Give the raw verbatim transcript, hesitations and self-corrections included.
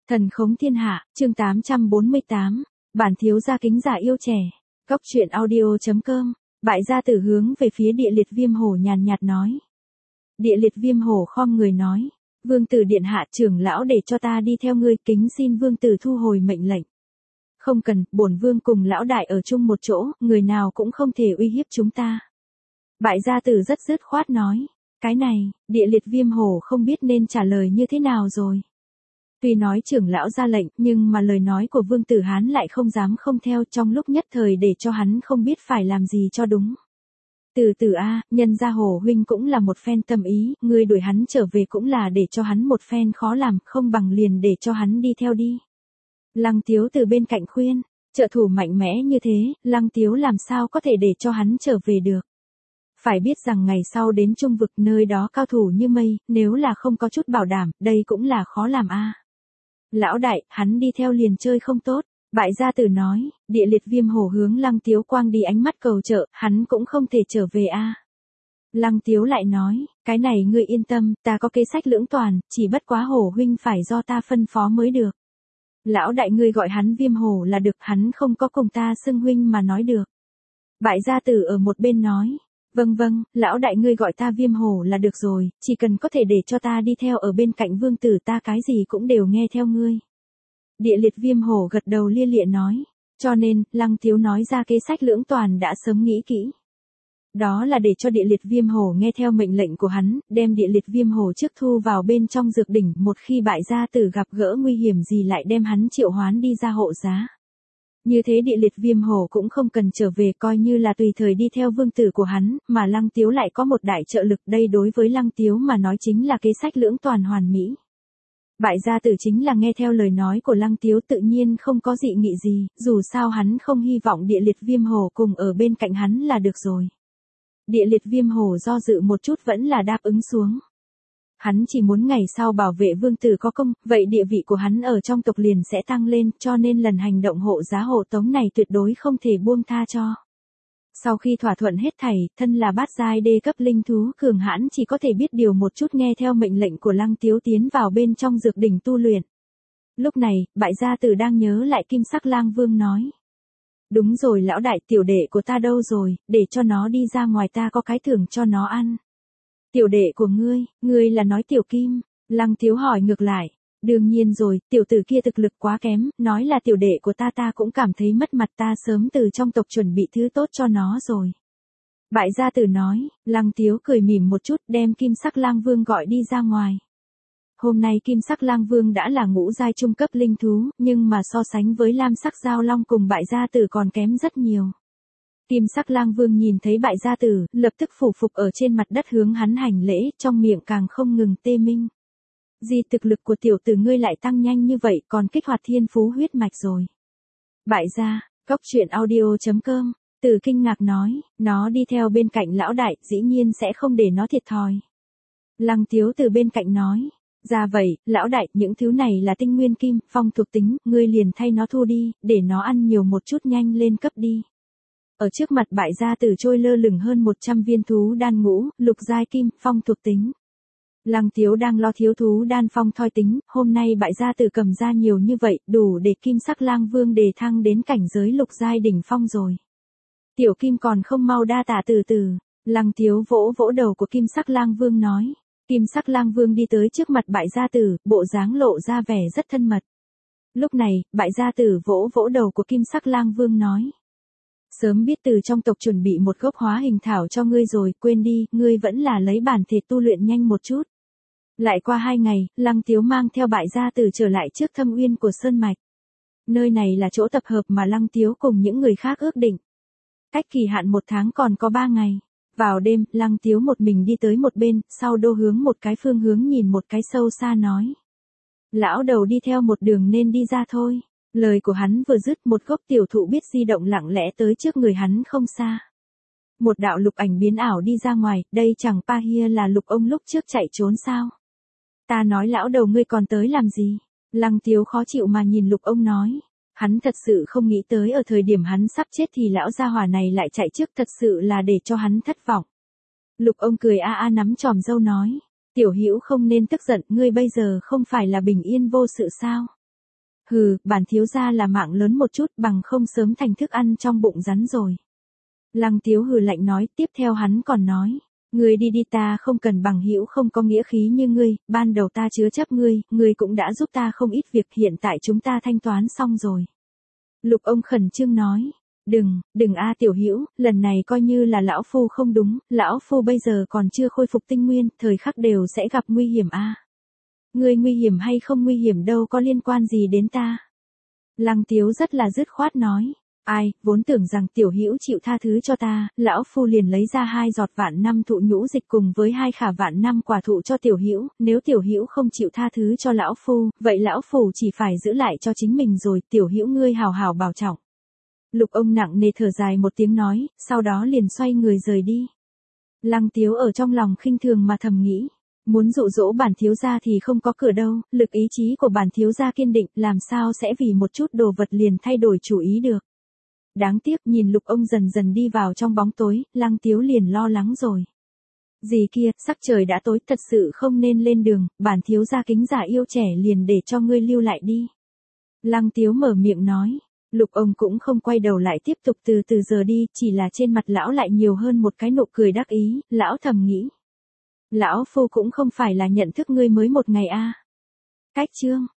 Thần khống thiên hạ, chương tám trăm bốn mươi tám, bản thiếu gia kính giả yêu trẻ. Góc truyện audio.com, bại gia tử hướng về phía địa liệt viêm hổ nhàn nhạt nói. Địa liệt viêm hổ khom người nói, vương tử điện hạ trưởng lão để cho ta đi theo ngươi, kính xin vương tử thu hồi mệnh lệnh. Không cần, bổn vương cùng lão đại ở chung một chỗ, người nào cũng không thể uy hiếp chúng ta. Bại gia tử rất dứt khoát nói, cái này, địa liệt viêm hổ không biết nên trả lời như thế nào rồi. Tuy nói trưởng lão ra lệnh, nhưng mà lời nói của vương tử Hán lại không dám không theo, trong lúc nhất thời để cho hắn không biết phải làm gì cho đúng. Từ từ a, nhân gia hổ huynh cũng là một phen tâm ý, ngươi đuổi hắn trở về cũng là để cho hắn một phen khó làm, không bằng liền để cho hắn đi theo đi. Lăng Tiếu từ bên cạnh khuyên, trợ thủ mạnh mẽ như thế, Lăng Tiếu làm sao có thể để cho hắn trở về được. Phải biết rằng ngày sau đến trung vực nơi đó cao thủ như mây, nếu là không có chút bảo đảm, đây cũng là khó làm a. Lão đại, hắn đi theo liền chơi không tốt. Bại gia tử nói, địa liệt viêm hổ hướng Lăng Tiếu quang đi ánh mắt cầu trợ, hắn cũng không thể trở về a. Lăng Tiếu lại nói, cái này ngươi yên tâm, ta có kế sách lưỡng toàn, chỉ bất quá hổ huynh phải do ta phân phó mới được. Lão đại ngươi gọi hắn viêm hổ là được, hắn không có cùng ta xưng huynh mà nói được. Bại gia tử ở một bên nói, vâng vâng, lão đại ngươi gọi ta viêm hổ là được rồi, chỉ cần có thể để cho ta đi theo ở bên cạnh vương tử ta cái gì cũng đều nghe theo ngươi. Địa liệt viêm hổ gật đầu lia lịa nói, cho nên, Lăng Tiếu nói ra kế sách lưỡng toàn đã sớm nghĩ kỹ. Đó là để cho địa liệt viêm hổ nghe theo mệnh lệnh của hắn, đem địa liệt viêm hổ trước thu vào bên trong dược đỉnh, một khi bại gia tử gặp gỡ nguy hiểm gì lại đem hắn triệu hoán đi ra hộ giá. Như thế địa liệt viêm hổ cũng không cần trở về, coi như là tùy thời đi theo vương tử của hắn, mà Lăng Tiếu lại có một đại trợ lực, đây đối với Lăng Tiếu mà nói chính là kế sách lưỡng toàn hoàn mỹ. Bại gia tử chính là nghe theo lời nói của Lăng Tiếu, tự nhiên không có dị nghị gì, dù sao hắn không hy vọng địa liệt viêm hổ cùng ở bên cạnh hắn là được rồi. Địa liệt viêm hổ do dự một chút vẫn là đáp ứng xuống. Hắn chỉ muốn ngày sau bảo vệ vương tử có công, vậy địa vị của hắn ở trong tộc liền sẽ tăng lên, cho nên lần hành động hộ giá hộ tống này tuyệt đối không thể buông tha cho. Sau khi thỏa thuận hết thảy, thân là bát giai đê cấp linh thú cường hãn chỉ có thể biết điều một chút nghe theo mệnh lệnh của Lăng Tiếu tiến vào bên trong dược đỉnh tu luyện. Lúc này, bại gia tử đang nhớ lại Kim Sắc Lang Vương nói. Đúng rồi lão đại, tiểu đệ của ta đâu rồi, để cho nó đi ra ngoài, ta có cái thưởng cho nó ăn. Tiểu đệ của ngươi, ngươi là nói tiểu Kim? Lăng Tiếu hỏi ngược lại. Đương nhiên rồi, tiểu tử kia thực lực quá kém, nói là tiểu đệ của ta ta cũng cảm thấy mất mặt, ta sớm từ trong tộc chuẩn bị thứ tốt cho nó rồi. Bại gia tử nói, Lăng Tiếu cười mỉm một chút đem Kim Sắc Lang Vương gọi đi ra ngoài. Hôm nay Kim Sắc Lang Vương đã là ngũ giai trung cấp linh thú, nhưng mà so sánh với Lam Sắc Giao Long cùng bại gia tử còn kém rất nhiều. Kim Sắc Lang Vương nhìn thấy bại gia tử, lập tức phủ phục ở trên mặt đất hướng hắn hành lễ, trong miệng càng không ngừng tê minh. Gì thực lực của tiểu tử ngươi lại tăng nhanh như vậy, còn kích hoạt thiên phú huyết mạch rồi. Bại gia, góc truyện audio.com, Từ kinh ngạc nói, nó đi theo bên cạnh lão đại, dĩ nhiên sẽ không để nó thiệt thòi. Lăng Tiếu từ bên cạnh nói, ra vậy, lão đại, những thứ này là tinh nguyên kim, phong thuộc tính, ngươi liền thay nó thu đi, để nó ăn nhiều một chút nhanh lên cấp đi. Ở trước mặt bại gia tử trôi lơ lửng hơn một trăm viên thú đan ngũ, lục giai kim, phong thuộc tính. Lăng Tiếu đang lo thiếu thú đan phong thoi tính, hôm nay bại gia tử cầm ra nhiều như vậy, đủ để Kim Sắc Lang Vương đề thăng đến cảnh giới lục giai đỉnh phong rồi. Tiểu Kim còn không mau đa tạ từ từ, Lăng Tiếu vỗ vỗ đầu của Kim Sắc Lang Vương nói. Kim Sắc Lang Vương đi tới trước mặt bại gia tử, bộ dáng lộ ra vẻ rất thân mật. Lúc này, bại gia tử vỗ vỗ đầu của Kim Sắc Lang Vương nói. Sớm biết từ trong tộc chuẩn bị một gốc hóa hình thảo cho ngươi rồi, quên đi, ngươi vẫn là lấy bản thể tu luyện nhanh một chút. Lại qua hai ngày, Lăng Tiếu mang theo bại gia tử trở lại trước thâm uyên của Sơn Mạch. Nơi này là chỗ tập hợp mà Lăng Tiếu cùng những người khác ước định. Cách kỳ hạn một tháng còn có ba ngày. Vào đêm, Lăng Tiếu một mình đi tới một bên, sau đô hướng một cái phương hướng nhìn một cái sâu xa nói. Lão đầu đi theo một đường nên đi ra thôi. Lời của hắn vừa dứt, một gốc tiểu thụ biết di động lặng lẽ tới trước người hắn không xa. Một đạo lục ảnh biến ảo đi ra ngoài, đây chẳng pa hia là lục ông lúc trước chạy trốn sao? Ta nói lão đầu ngươi còn tới làm gì? Lăng Tiếu khó chịu mà nhìn lục ông nói. Hắn thật sự không nghĩ tới ở thời điểm hắn sắp chết thì lão gia hỏa này lại chạy trước, thật sự là để cho hắn thất vọng. Lục ông cười a a nắm chòm râu nói. Tiểu Hữu không nên tức giận, ngươi bây giờ không phải là bình yên vô sự sao? Hừ, bản thiếu gia là mạng lớn một chút, bằng không sớm thành thức ăn trong bụng rắn rồi. Lăng Tiếu hừ lạnh nói, tiếp theo hắn còn nói. Ngươi đi đi, ta không cần bằng hữu không có nghĩa khí như ngươi, ban đầu ta chứa chấp ngươi, ngươi cũng đã giúp ta không ít việc, hiện tại chúng ta thanh toán xong rồi. Lục ông khẩn trương nói. Đừng, đừng a Tiểu Hữu, lần này coi như là lão phu không đúng, lão phu bây giờ còn chưa khôi phục tinh nguyên, thời khắc đều sẽ gặp nguy hiểm a. Ngươi nguy hiểm hay không nguy hiểm đâu có liên quan gì đến ta. Lăng Tiếu rất là dứt khoát nói. Ai, vốn tưởng rằng Tiểu Hữu chịu tha thứ cho ta, lão phu liền lấy ra hai giọt vạn năm thụ nhũ dịch cùng với hai khả vạn năm quả thụ cho Tiểu Hữu, nếu Tiểu Hữu không chịu tha thứ cho lão phu, vậy lão phu chỉ phải giữ lại cho chính mình rồi, Tiểu Hữu ngươi hào hào bảo trọng. Lục ông nặng nề thở dài một tiếng nói, sau đó liền xoay người rời đi. Lăng Tiếu ở trong lòng khinh thường mà thầm nghĩ. Muốn dụ dỗ bản thiếu gia thì không có cửa đâu, lực ý chí của bản thiếu gia kiên định, làm sao sẽ vì một chút đồ vật liền thay đổi chủ ý được. Đáng tiếc nhìn Lục ông dần dần đi vào trong bóng tối, Lăng Tiếu liền lo lắng rồi. Gì kia, sắc trời đã tối, thật sự không nên lên đường, bản thiếu gia kính giả yêu trẻ liền để cho ngươi lưu lại đi. Lăng Tiếu mở miệng nói. Lục ông cũng không quay đầu lại tiếp tục từ từ giờ đi, chỉ là trên mặt lão lại nhiều hơn một cái nụ cười đắc ý, lão thầm nghĩ. Lão phu cũng không phải là nhận thức ngươi mới một ngày a. Cách chương